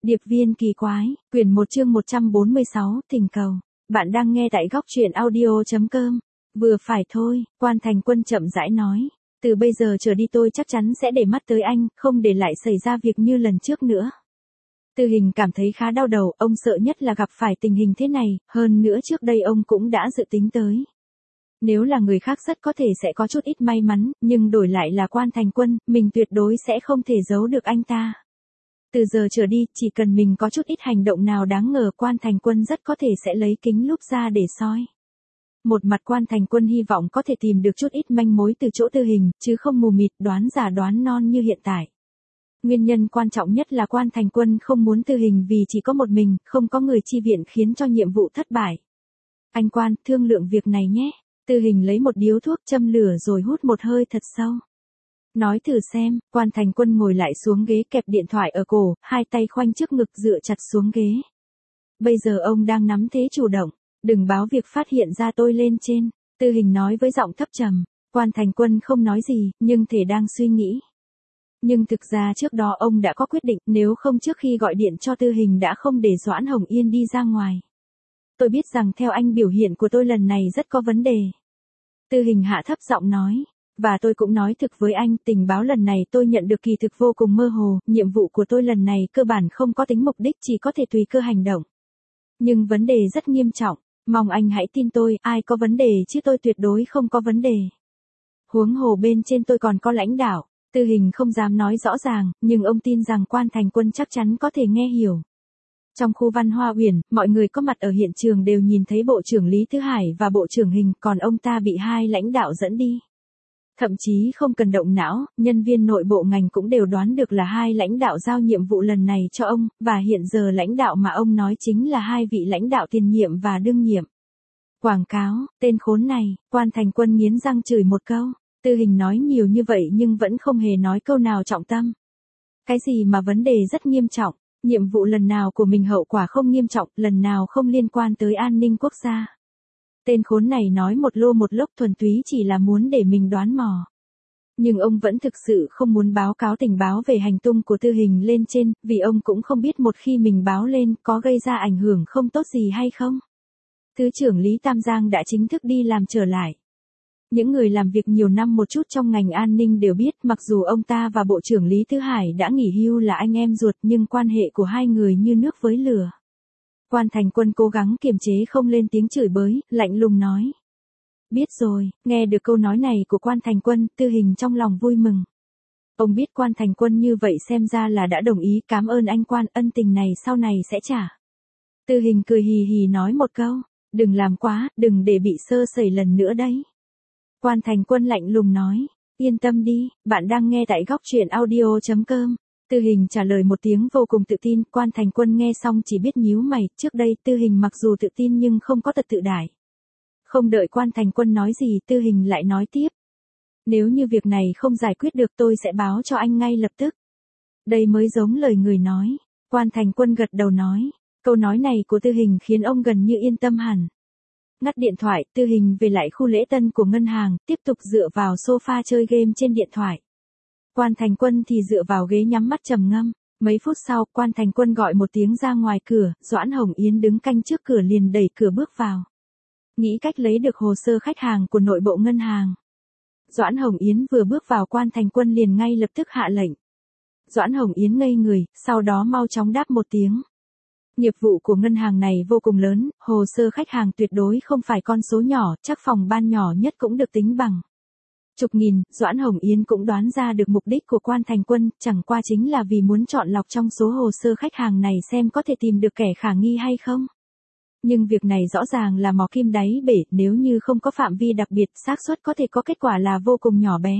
Điệp viên kỳ quái, quyển 1 chương 146, tình cầu. Bạn đang nghe tại góc truyện audio.com. Vừa phải thôi, Quan Thành Quân chậm rãi nói. Từ bây giờ trở đi tôi chắc chắn sẽ để mắt tới anh, không để lại xảy ra việc như lần trước nữa. Tư Hình cảm thấy khá đau đầu, ông sợ nhất là gặp phải tình hình thế này, hơn nữa trước đây ông cũng đã dự tính tới. Nếu là người khác rất có thể sẽ có chút ít may mắn, nhưng đổi lại là Quan Thành Quân, mình tuyệt đối sẽ không thể giấu được anh ta. Từ giờ trở đi, chỉ cần mình có chút ít hành động nào đáng ngờ, Quan Thành Quân rất có thể sẽ lấy kính lúp ra để soi. Một mặt Quan Thành Quân hy vọng có thể tìm được chút ít manh mối từ chỗ Tư Hình, chứ không mù mịt đoán giả đoán non như hiện tại. Nguyên nhân quan trọng nhất là Quan Thành Quân không muốn Tư Hình vì chỉ có một mình, không có người chi viện khiến cho nhiệm vụ thất bại. Anh Quan, thương lượng việc này nhé. Tư Hình lấy một điếu thuốc châm lửa rồi hút một hơi thật sâu. Nói thử xem. Quan Thành Quân ngồi lại xuống ghế kẹp điện thoại ở cổ, hai tay khoanh trước ngực dựa chặt xuống ghế. Bây giờ ông đang nắm thế chủ động. Đừng báo việc phát hiện ra tôi lên trên. Tư Hình nói với giọng thấp trầm. Quan Thành Quân không nói gì, nhưng thể đang suy nghĩ. Nhưng thực ra trước đó ông đã có quyết định, nếu không trước khi gọi điện cho Tư Hình đã không để Doãn Hồng Yên đi ra ngoài. Tôi biết rằng theo anh biểu hiện của tôi lần này rất có vấn đề. Tư Hình hạ thấp giọng nói. Và tôi cũng nói thực với anh, tình báo lần này tôi nhận được kỳ thực vô cùng mơ hồ, nhiệm vụ của tôi lần này cơ bản không có tính mục đích, chỉ có thể tùy cơ hành động. Nhưng vấn đề rất nghiêm trọng, mong anh hãy tin tôi, ai có vấn đề chứ tôi tuyệt đối không có vấn đề. Huống hồ bên trên tôi còn có lãnh đạo. Tư Hình không dám nói rõ ràng, nhưng ông tin rằng Quan Thành Quân chắc chắn có thể nghe hiểu. Trong khu Văn Hoa Uyển, mọi người có mặt ở hiện trường đều nhìn thấy Bộ trưởng Lý Thứ Hải và Bộ trưởng Hình, còn ông ta bị hai lãnh đạo dẫn đi. Thậm chí không cần động não, nhân viên nội bộ ngành cũng đều đoán được là hai lãnh đạo giao nhiệm vụ lần này cho ông, và hiện giờ lãnh đạo mà ông nói chính là hai vị lãnh đạo tiền nhiệm và đương nhiệm. Quảng cáo, tên khốn này. Quan Thành Quân nghiến răng chửi một câu. Tư Hình nói nhiều như vậy nhưng vẫn không hề nói câu nào trọng tâm. Cái gì mà vấn đề rất nghiêm trọng, nhiệm vụ lần nào của mình hậu quả không nghiêm trọng, lần nào không liên quan tới an ninh quốc gia. Tên khốn này nói một lô một lốc thuần túy chỉ là muốn để mình đoán mò. Nhưng ông vẫn thực sự không muốn báo cáo tình báo về hành tung của Tư Hình lên trên, vì ông cũng không biết một khi mình báo lên có gây ra ảnh hưởng không tốt gì hay không. Thứ trưởng Lý Tam Giang đã chính thức đi làm trở lại. Những người làm việc nhiều năm một chút trong ngành an ninh đều biết, mặc dù ông ta và Bộ trưởng Lý Thứ Hải đã nghỉ hưu là anh em ruột, nhưng quan hệ của hai người như nước với lửa. Quan Thành Quân cố gắng kiềm chế không lên tiếng chửi bới, lạnh lùng nói. Biết rồi. Nghe được câu nói này của Quan Thành Quân, Tư Hình trong lòng vui mừng. Ông biết Quan Thành Quân như vậy xem ra là đã đồng ý, cảm ơn anh Quan, ân tình này sau này sẽ trả. Tư Hình cười hì hì nói một câu, đừng làm quá, đừng để bị sơ sẩy lần nữa đấy. Quan Thành Quân lạnh lùng nói, yên tâm đi, bạn đang nghe tại góc truyện audio.com. Tư Hình trả lời một tiếng vô cùng tự tin, Quan Thành Quân nghe xong chỉ biết nhíu mày, trước đây Tư Hình mặc dù tự tin nhưng không có tật tự đại. Không đợi Quan Thành Quân nói gì, Tư Hình lại nói tiếp. Nếu như việc này không giải quyết được tôi sẽ báo cho anh ngay lập tức. Đây mới giống lời người nói. Quan Thành Quân gật đầu nói. Câu nói này của Tư Hình khiến ông gần như yên tâm hẳn. Ngắt điện thoại, Tư Hình về lại khu lễ tân của ngân hàng, tiếp tục dựa vào sofa chơi game trên điện thoại. Quan Thành Quân thì dựa vào ghế nhắm mắt trầm ngâm. Mấy phút sau, Quan Thành Quân gọi một tiếng ra ngoài cửa, Doãn Hồng Yến đứng canh trước cửa liền đẩy cửa bước vào. Nghĩ cách lấy được hồ sơ khách hàng của nội bộ ngân hàng. Doãn Hồng Yến vừa bước vào, Quan Thành Quân liền ngay lập tức hạ lệnh. Doãn Hồng Yến ngây người, sau đó mau chóng đáp một tiếng. Nghiệp vụ của ngân hàng này vô cùng lớn, hồ sơ khách hàng tuyệt đối không phải con số nhỏ, chắc phòng ban nhỏ nhất cũng được tính bằng chục nghìn. Doãn Hồng Yến cũng đoán ra được mục đích của Quan Thành Quân, chẳng qua chính là vì muốn chọn lọc trong số hồ sơ khách hàng này xem có thể tìm được kẻ khả nghi hay không. Nhưng việc này rõ ràng là mò kim đáy bể, nếu như không có phạm vi đặc biệt, xác suất có thể có kết quả là vô cùng nhỏ bé.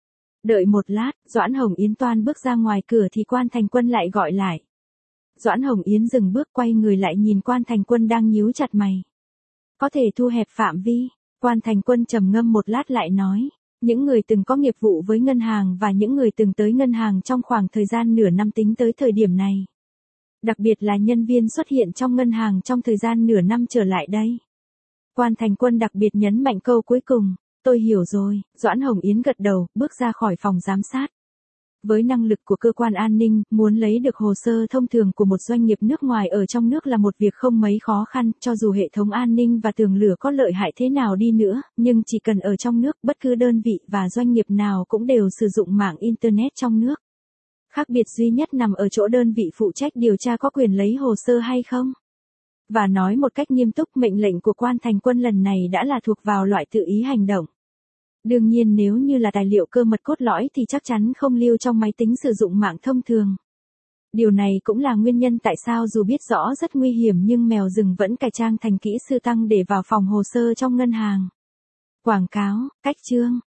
Đợi một lát, Doãn Hồng Yến toan bước ra ngoài cửa thì Quan Thành Quân lại gọi lại. Doãn Hồng Yến dừng bước quay người lại nhìn Quan Thành Quân đang nhíu chặt mày. Có thể thu hẹp phạm vi. Quan Thành Quân trầm ngâm một lát lại nói. Những người từng có nghiệp vụ với ngân hàng và những người từng tới ngân hàng trong khoảng thời gian nửa năm tính tới thời điểm này. Đặc biệt là nhân viên xuất hiện trong ngân hàng trong thời gian nửa năm trở lại đây. Quan Thành Quân đặc biệt nhấn mạnh câu cuối cùng. Tôi hiểu rồi. Doãn Hồng Yến gật đầu, bước ra khỏi phòng giám sát. Với năng lực của cơ quan an ninh, muốn lấy được hồ sơ thông thường của một doanh nghiệp nước ngoài ở trong nước là một việc không mấy khó khăn, cho dù hệ thống an ninh và tường lửa có lợi hại thế nào đi nữa, nhưng chỉ cần ở trong nước, bất cứ đơn vị và doanh nghiệp nào cũng đều sử dụng mạng Internet trong nước. Khác biệt duy nhất nằm ở chỗ đơn vị phụ trách điều tra có quyền lấy hồ sơ hay không. Và nói một cách nghiêm túc, mệnh lệnh của Quan Thành Quân lần này đã là thuộc vào loại tự ý hành động. Đương nhiên nếu như là tài liệu cơ mật cốt lõi thì chắc chắn không lưu trong máy tính sử dụng mạng thông thường. Điều này cũng là nguyên nhân tại sao dù biết rõ rất nguy hiểm nhưng mèo rừng vẫn cải trang thành kỹ sư tăng để vào phòng hồ sơ trong ngân hàng. Quảng cáo, cách chương.